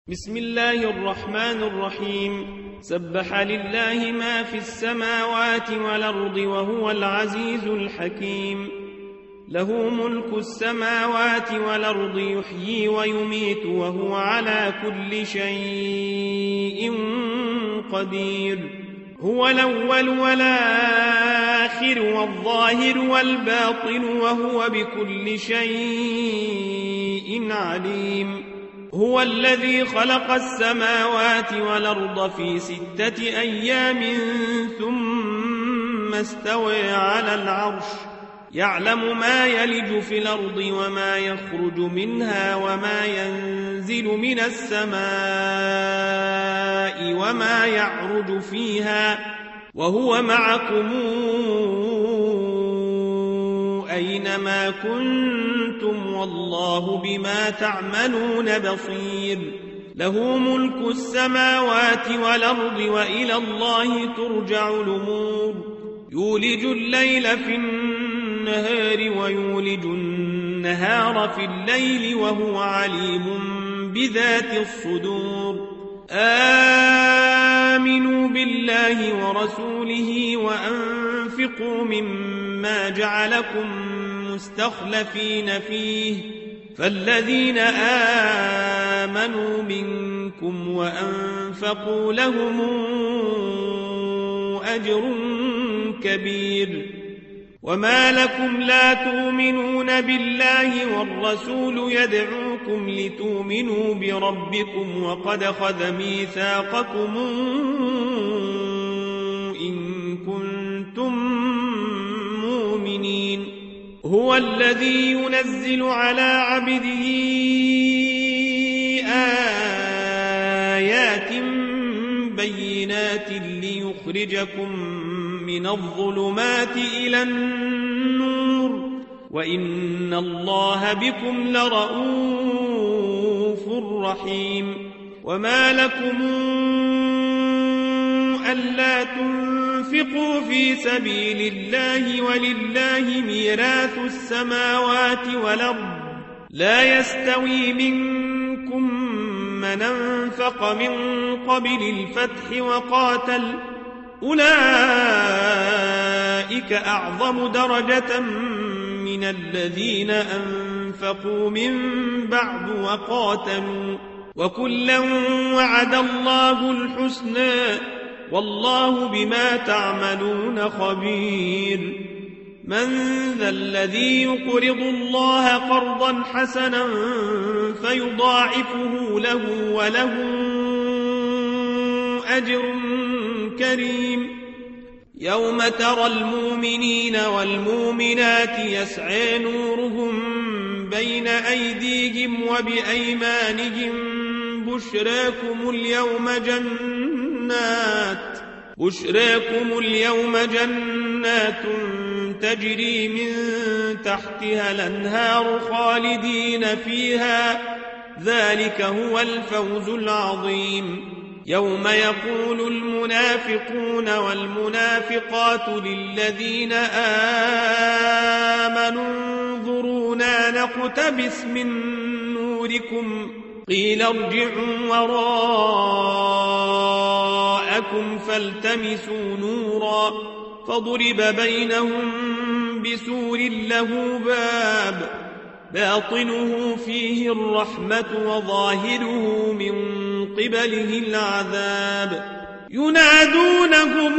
بسم الله الرحمن الرحيم. سبح لله ما في السماوات والأرض وهو العزيز الحكيم. له ملك السماوات والأرض يحيي ويميت وهو على كل شيء قدير. هو الأول والآخر والظاهر والباطن وهو بكل شيء عليم. هو الذي خلق السماوات والأرض في 6 أيام ثم استوى على العرش. يعلم ما يلج في الأرض وما يخرج منها وما ينزل من السماء وما يعرج فيها وهو معكم أينما كنتم والله بما تعملون بصير. له ملك السماوات والأرض وإلى الله ترجع الأمور. يولج الليل في النهار ويولج النهار في الليل وهو عليم بذات الصدور. آمنوا بالله ورسوله وأنفقوا مما جعلكم مستخلفين فيه فالذين آمنوا منكم وأنفقوا لهم أجر كبير. وما لكم لا تؤمنون بالله والرسول يدعوكم لتؤمنوا بربكم وقد أخذ ميثاقكم إن كنتم مؤمنين. هو الذي ينزل على عبده آيات بينات ليخرجكم من الظلمات إلى النور وإن الله بكم لرؤوف رحيم. وما لكم ألا تنفقوا في سبيل الله ولله ميراث السماوات والأرض لا يستوي منكم من أنفق من قبل الفتح وقاتل أولئك أعظم درجة من الذين أنفقوا من بعد وقاتلوا وكلا وعد الله الحسنى والله بما تعملون خبير. من ذا الذي يقرض الله قرضا حسنا فيضاعفه له وله أجر كريم. يوم ترى المؤمنين والمؤمنات يسعى نورهم بين أيديهم وبأيمانهم بشراكم اليوم جنات تجري من تحتها الأنهار خالدين فيها ذلك هو الفوز العظيم. يوم يقول المنافقون والمنافقات للذين آمنوا انظرونا نقتبس من نوركم قيل ارجعوا وراءكم فالتمسوا نورا فضرب بينهم بسور له باب باطنه فيه الرحمة وظاهره من قبله العذاب. ينادونهم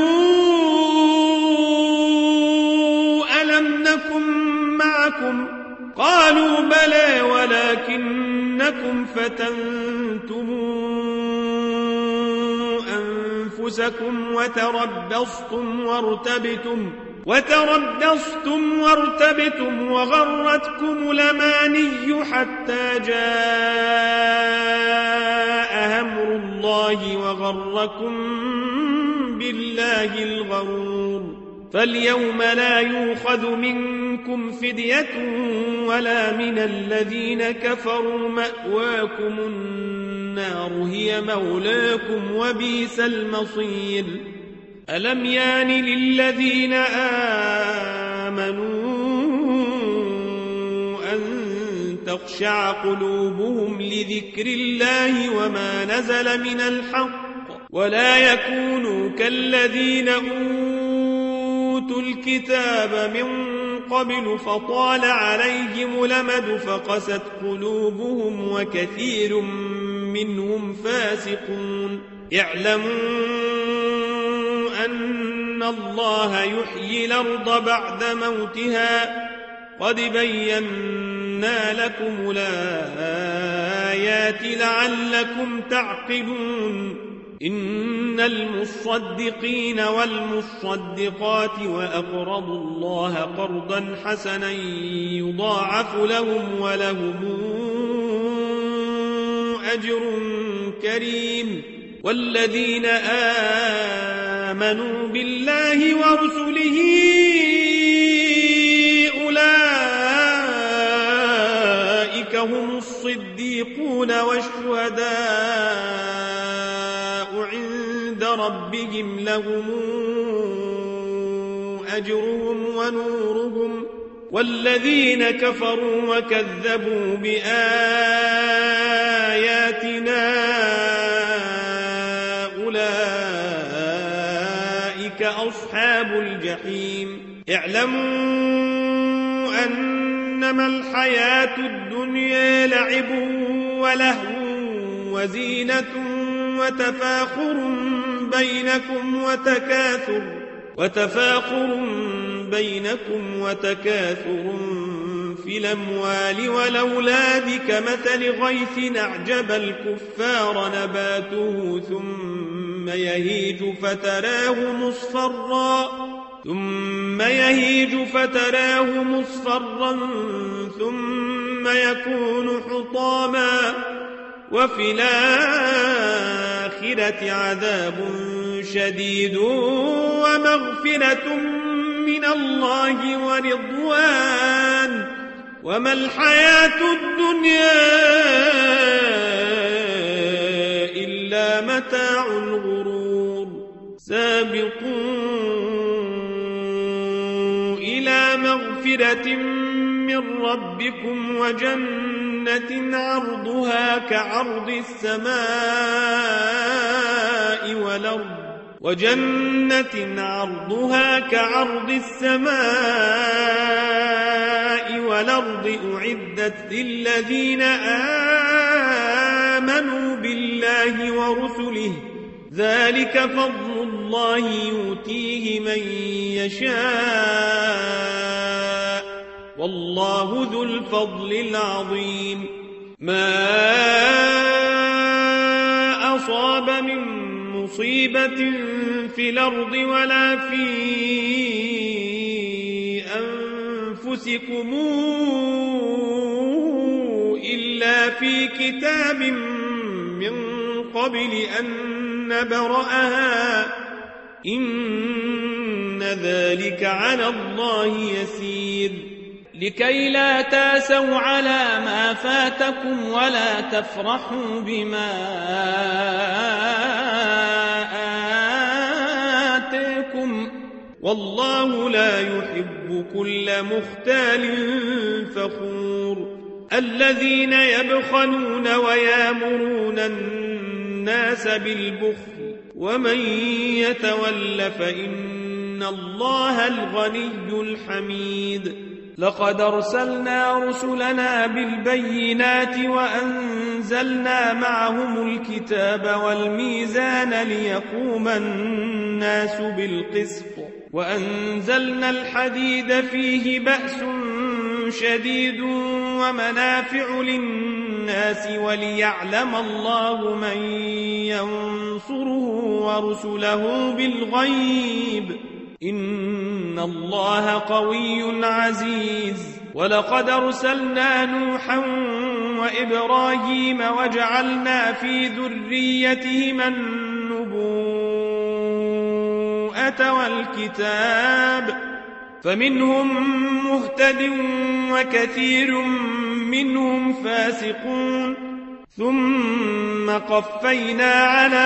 ألم نكن معكم قالوا بلى ولكنكم فتنتم أنفسكم وتربصتم وارتبتم وغرتكم الأماني حتى جاء أمر الله وغركم بالله الغرور. فاليوم لا يؤخذ منكم فدية ولا من الذين كفروا مأواكم النار هي مولاكم وبئس المصير. ألم يان للذين آمنوا أن تخشع قلوبهم لذكر الله وما نزل من الحق ولا يكونوا كالذين أوتوا الكتاب من قبل فطال عليهم الأمد فقست قلوبهم وكثير منهم فاسقون اعلموا أن الله يحيي الأرض بعد موتها قد بينا لكم الآيات لعلكم تعقلون إن المصدقين والمصدقات وأقرضوا الله قرضا حسنا يضاعف لهم ولهم أجر كريم والذين آمنوا بالله ورسله أولئك هم الصديقون والشهداء عند ربهم لهم أجرهم ونورهم والذين كفروا وكذبوا بآياتنا أولئك أصحاب الجحيم اعلموا أنما الحياة الدنيا لعب ولهو وزينة وتفاخر بينكم وتكاثر في الأموال والأولاد كمثل غيث أعجب الكفار نباته ثم يهيج فتراه مصفرا ثم يكون حطاما وفي الآخرة عذاب شديد ومغفرة من الله ورضوان وما الحياة الدنيا إلا متاع الغرور سابقوا إلى مغفرة من ربكم وجنة عرضها كعرض السماء والأرض أعدت للذين آمنوا بالله ورسله ذلك فضل الله يؤتيه من يشاء والله ذو الفضل العظيم ما أصاب من مصيبة في الأرض ولا في أنفسكم إلا في كتاب من قبل أن نبرأها إن ذلك على الله يسير لكي لا تاسوا على ما فاتكم ولا تفرحوا بما آتاكم والله لا يحب كل مختال فخور الذين يبخلون ويامرون الناس بالبخل ومن يتول فإن الله الغني الحميد لقد أرسلنا رسلنا بالبينات وأنزلنا معهم الكتاب والميزان ليقوم الناس بالقسط وأنزلنا الحديد فيه بأس شديد ومنافع للناس وليعلم الله من ينصره ورسله بالغيب إن الله قوي عزيز ولقد أرسلنا نوحا وإبراهيم وجعلنا في ذريتهما النبوءة والكتاب فمنهم مهتد وكثير منهم فاسقون ثم قفينا على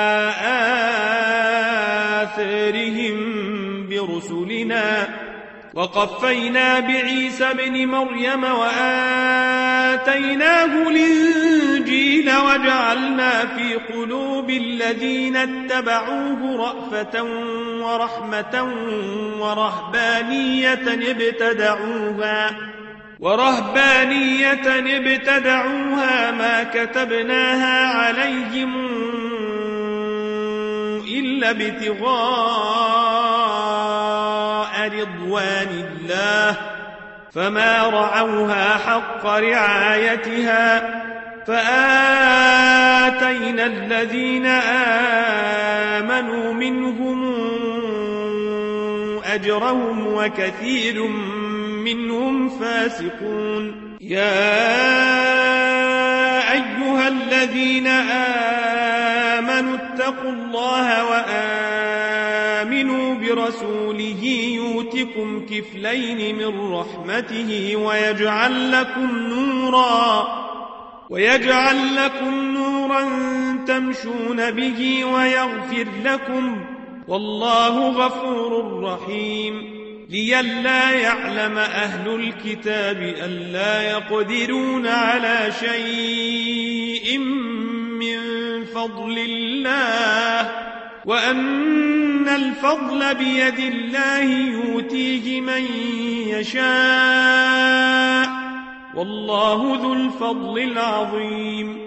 آثارهم برسلنا وقفينا بعيسى بن مريم وآتيناه الإنجيل وجعلنا في قلوب الذين اتبعوه رأفة ورحمة ورهبانية ابتدعوها ما كتبناها عليهم إلا ابتغاء رضوان الله فما رعوها حق رعايتها فآتينا الذين آمنوا منهم أجرهم وكثير منهم فاسقون يا أيها الذين آمنوا اتقوا الله وآمنوا برسوله يؤتكم كفلين من رحمته ويجعل لكم نورا تمشون به ويغفر لكم والله غفور رحيم لئلا يعلم أهل الكتاب ألا يقدرون على شيء من فضل الله وأن الفضل بيد الله يؤتيه من يشاء والله ذو الفضل العظيم